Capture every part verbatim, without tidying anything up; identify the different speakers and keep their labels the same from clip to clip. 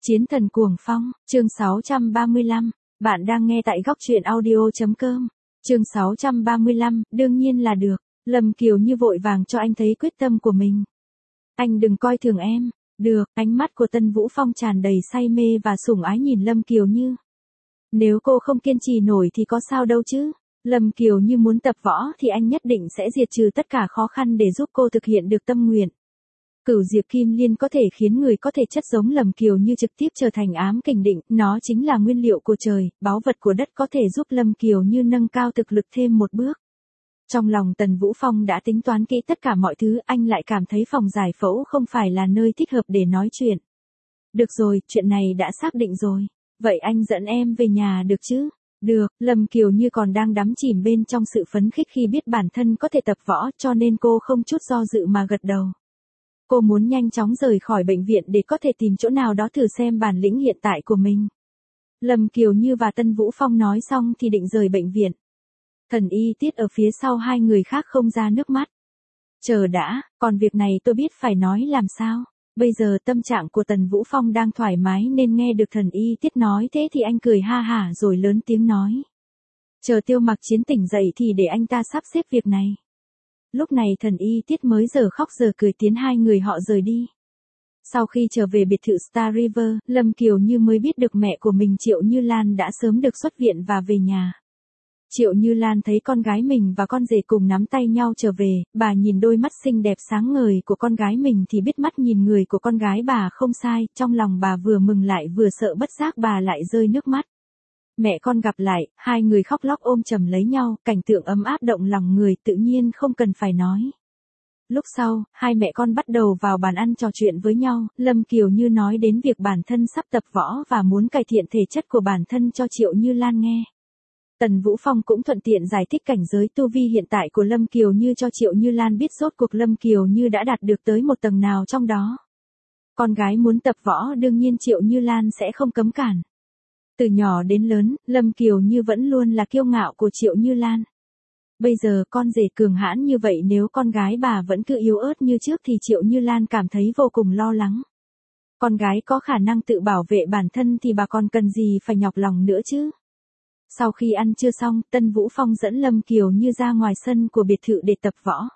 Speaker 1: Chiến thần cuồng phong, chương sáu trăm ba mươi lăm, bạn đang nghe tại góc truyện audio.com, chương sáu trăm ba mươi lăm, đương nhiên là được, Lâm Kiều Như vội vàng cho anh thấy quyết tâm của mình. Anh đừng coi thường em, được, ánh mắt của Tân Vũ Phong tràn đầy say mê và sủng ái nhìn Lâm Kiều Như. Nếu cô không kiên trì nổi thì có sao đâu chứ, Lâm Kiều Như muốn tập võ thì anh nhất định sẽ diệt trừ tất cả khó khăn để giúp cô thực hiện được tâm nguyện. Cửu Diệp Kim Liên có thể khiến người có thể chất giống Lâm Kiều Như trực tiếp trở thành ám kình định, nó chính là nguyên liệu của trời, báu vật của đất có thể giúp Lâm Kiều Như nâng cao thực lực thêm một bước. Trong lòng Tần Vũ Phong đã tính toán kỹ tất cả mọi thứ, anh lại cảm thấy phòng giải phẫu không phải là nơi thích hợp để nói chuyện. Được rồi, chuyện này đã xác định rồi. Vậy anh dẫn em về nhà được chứ? Được, Lâm Kiều Như còn đang đắm chìm bên trong sự phấn khích khi biết bản thân có thể tập võ, cho nên cô không chút do dự mà gật đầu. Cô muốn nhanh chóng rời khỏi bệnh viện để có thể tìm chỗ nào đó thử xem bản lĩnh hiện tại của mình. Lâm Kiều Như và Tân Vũ Phong nói xong thì định rời bệnh viện. Thần Y Tiết ở phía sau hai người khác không ra nước mắt. Chờ đã, còn việc này tôi biết phải nói làm sao. Bây giờ tâm trạng của Tần Vũ Phong đang thoải mái nên nghe được Thần Y Tiết nói thế thì anh cười ha hả rồi lớn tiếng nói. Chờ Tiêu Mặc Chiến tỉnh dậy thì để anh ta sắp xếp việc này. Lúc này Thần Y Tiết mới giờ khóc giờ cười tiến hai người họ rời đi. Sau khi trở về biệt thự Star River, Lâm Kiều Như mới biết được mẹ của mình Triệu Như Lan đã sớm được xuất viện và về nhà. Triệu Như Lan thấy con gái mình và con rể cùng nắm tay nhau trở về, bà nhìn đôi mắt xinh đẹp sáng ngời của con gái mình thì biết mắt nhìn người của con gái bà không sai, trong lòng bà vừa mừng lại vừa sợ bất giác bà lại rơi nước mắt. Mẹ con gặp lại, hai người khóc lóc ôm chầm lấy nhau, cảnh tượng ấm áp động lòng người tự nhiên không cần phải nói. Lúc sau, hai mẹ con bắt đầu vào bàn ăn trò chuyện với nhau, Lâm Kiều Như nói đến việc bản thân sắp tập võ và muốn cải thiện thể chất của bản thân cho Triệu Như Lan nghe. Tần Vũ Phong cũng thuận tiện giải thích cảnh giới tu vi hiện tại của Lâm Kiều Như cho Triệu Như Lan biết rốt cuộc Lâm Kiều Như đã đạt được tới một tầng nào trong đó. Con gái muốn tập võ đương nhiên Triệu Như Lan sẽ không cấm cản. Từ nhỏ đến lớn, Lâm Kiều Như vẫn luôn là kiêu ngạo của Triệu Như Lan. Bây giờ con rể cường hãn như vậy nếu con gái bà vẫn cứ yếu ớt như trước thì Triệu Như Lan cảm thấy vô cùng lo lắng. Con gái có khả năng tự bảo vệ bản thân thì bà còn cần gì phải nhọc lòng nữa chứ. Sau khi ăn trưa xong, Tân Vũ Phong dẫn Lâm Kiều Như ra ngoài sân của biệt thự để tập võ.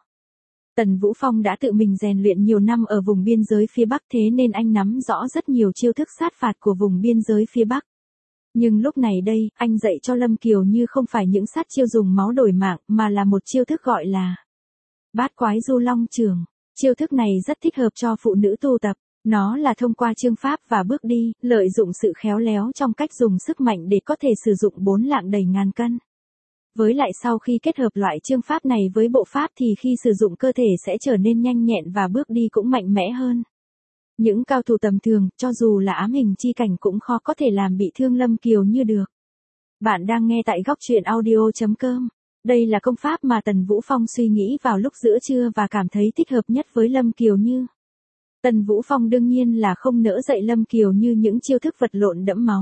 Speaker 1: Tần Vũ Phong đã tự mình rèn luyện nhiều năm ở vùng biên giới phía Bắc thế nên anh nắm rõ rất nhiều chiêu thức sát phạt của vùng biên giới phía Bắc. Nhưng lúc này đây, anh dạy cho Lâm Kiều Như không phải những sát chiêu dùng máu đổi mạng mà là một chiêu thức gọi là Bát Quái Du Long Chưởng. Chiêu thức này rất thích hợp cho phụ nữ tu tập. Nó là thông qua chương pháp và bước đi, lợi dụng sự khéo léo trong cách dùng sức mạnh để có thể sử dụng bốn lạng đầy ngàn cân. Với lại sau khi kết hợp loại chương pháp này với bộ pháp thì khi sử dụng cơ thể sẽ trở nên nhanh nhẹn và bước đi cũng mạnh mẽ hơn. Những cao thủ tầm thường, cho dù là ám hình chi cảnh cũng khó có thể làm bị thương Lâm Kiều Như được. Bạn đang nghe tại góc truyện audio.com. Đây là công pháp mà Tần Vũ Phong suy nghĩ vào lúc giữa trưa và cảm thấy thích hợp nhất với Lâm Kiều Như. Tần Vũ Phong đương nhiên là không nỡ dạy Lâm Kiều Như những chiêu thức vật lộn đẫm máu.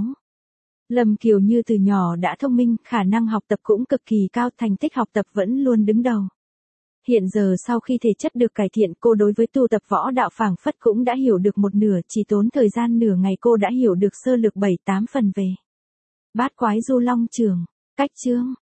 Speaker 1: Lâm Kiều Như từ nhỏ đã thông minh, khả năng học tập cũng cực kỳ cao, thành tích học tập vẫn luôn đứng đầu. Hiện giờ sau khi thể chất được cải thiện cô đối với tu tập võ đạo phảng phất cũng đã hiểu được một nửa, chỉ tốn thời gian nửa ngày cô đã hiểu được sơ lược bảy tám phần về Bát Quái Du Long Chưởng. Cách chương